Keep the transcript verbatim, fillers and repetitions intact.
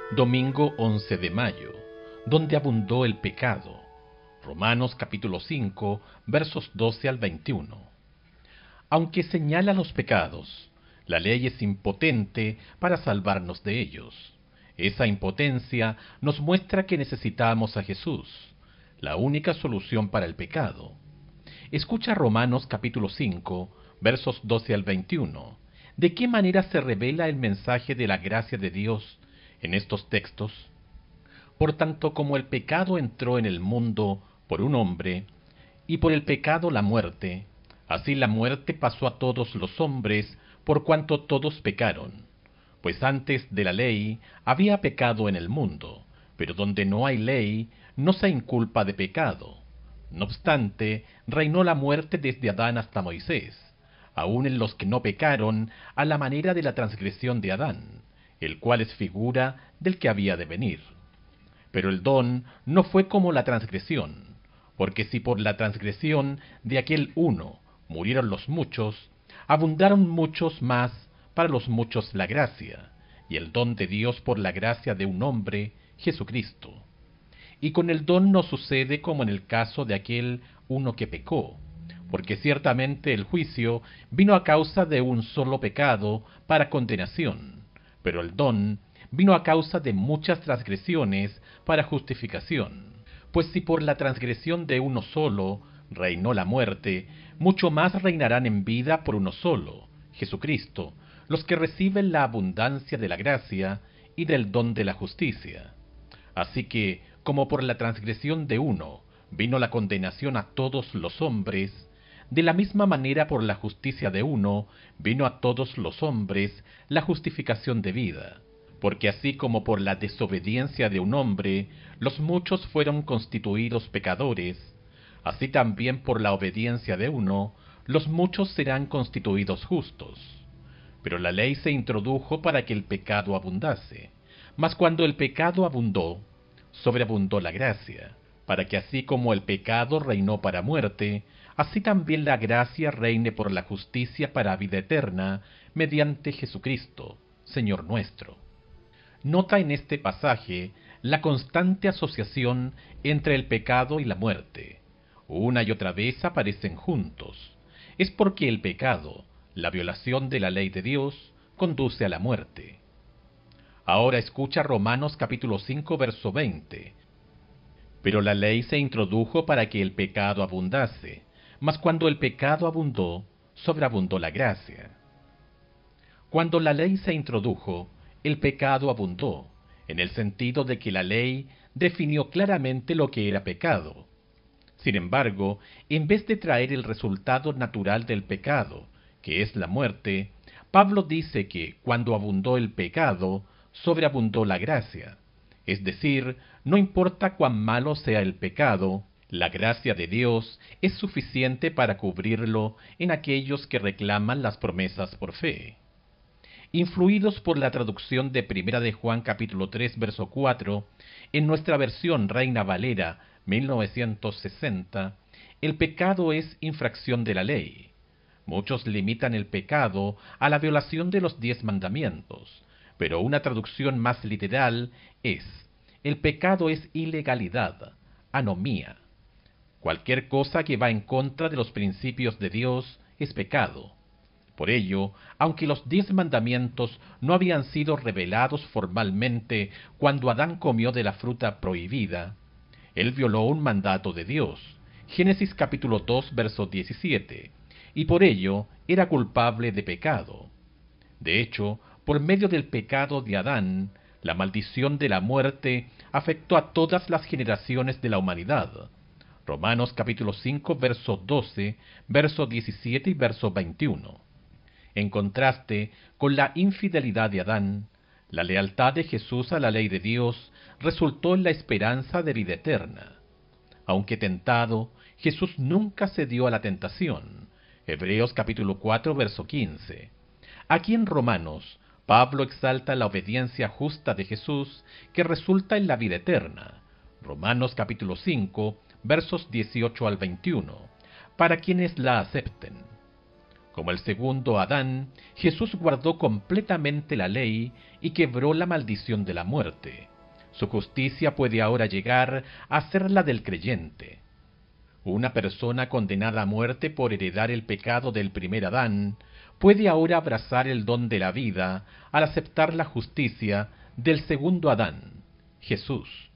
Domingo once de mayo, donde abundó el pecado. Romanos capítulo cinco, versos doce al veintiuno. Aunque señala los pecados, la ley es impotente para salvarnos de ellos. Esa impotencia nos muestra que necesitamos a Jesús, la única solución para el pecado. Escucha Romanos capítulo cinco, versos doce al veintiuno. ¿De qué manera se revela el mensaje de la gracia de Dios en estos textos? Por tanto, como el pecado entró en el mundo por un hombre, y por el pecado la muerte, así la muerte pasó a todos los hombres, por cuanto todos pecaron. Pues antes de la ley había pecado en el mundo, pero donde no hay ley, no se inculpa de pecado. No obstante, reinó la muerte desde Adán hasta Moisés, aun en los que no pecaron, a la manera de la transgresión de Adán, el cual es figura del que había de venir. Pero el don no fue como la transgresión, porque si por la transgresión de aquel uno murieron los muchos, abundaron muchos más para los muchos la gracia, y el don de Dios por la gracia de un hombre, Jesucristo. Y con el don no sucede como en el caso de aquel uno que pecó, porque ciertamente el juicio vino a causa de un solo pecado para condenación, pero el don vino a causa de muchas transgresiones para justificación. Pues si por la transgresión de uno solo reinó la muerte, mucho más reinarán en vida por uno solo, Jesucristo, los que reciben la abundancia de la gracia y del don de la justicia. Así que, como por la transgresión de uno vino la condenación a todos los hombres, de la misma manera por la justicia de uno vino a todos los hombres la justificación de vida. Porque así como por la desobediencia de un hombre los muchos fueron constituidos pecadores, así también por la obediencia de uno los muchos serán constituidos justos. Pero la ley se introdujo para que el pecado abundase, mas cuando el pecado abundó, sobreabundó la gracia, para que así como el pecado reinó para muerte, así también la gracia reine por la justicia para vida eterna, mediante Jesucristo, Señor nuestro. Nota en este pasaje la constante asociación entre el pecado y la muerte. Una y otra vez aparecen juntos. Es porque el pecado, la violación de la ley de Dios, conduce a la muerte. Ahora escucha Romanos capítulo cinco, verso veinte. Pero la ley se introdujo para que el pecado abundase, mas cuando el pecado abundó, sobreabundó la gracia. Cuando la ley se introdujo, el pecado abundó, en el sentido de que la ley definió claramente lo que era pecado. Sin embargo, en vez de traer el resultado natural del pecado, que es la muerte, Pablo dice que cuando abundó el pecado, sobreabundó la gracia. Es decir, no importa cuán malo sea el pecado, la gracia de Dios es suficiente para cubrirlo en aquellos que reclaman las promesas por fe. Influidos por la traducción de Primera de Juan capítulo tres, verso cuatro, en nuestra versión Reina Valera mil novecientos sesenta, el pecado es infracción de la ley. Muchos limitan el pecado a la violación de los diez mandamientos, pero una traducción más literal es: el pecado es ilegalidad, anomía. Cualquier cosa que va en contra de los principios de Dios es pecado. Por ello, aunque los diez mandamientos no habían sido revelados formalmente cuando Adán comió de la fruta prohibida, él violó un mandato de Dios, Génesis capítulo dos, verso diecisiete, y por ello era culpable de pecado. De hecho, por medio del pecado de Adán, la maldición de la muerte afectó a todas las generaciones de la humanidad. Romanos capítulo cinco, verso doce, verso diecisiete y verso veintiuno. En contraste con la infidelidad de Adán, la lealtad de Jesús a la ley de Dios resultó en la esperanza de vida eterna. Aunque tentado, Jesús nunca cedió a la tentación. Hebreos capítulo cuatro, verso quince. Aquí en Romanos, Pablo exalta la obediencia justa de Jesús que resulta en la vida eterna. Romanos capítulo cinco, versos dieciocho al veintiuno, para quienes la acepten. Como el segundo Adán, Jesús guardó completamente la ley y quebró la maldición de la muerte. Su justicia puede ahora llegar a ser la del creyente. Una persona condenada a muerte por heredar el pecado del primer Adán puede ahora abrazar el don de la vida al aceptar la justicia del segundo Adán, Jesús.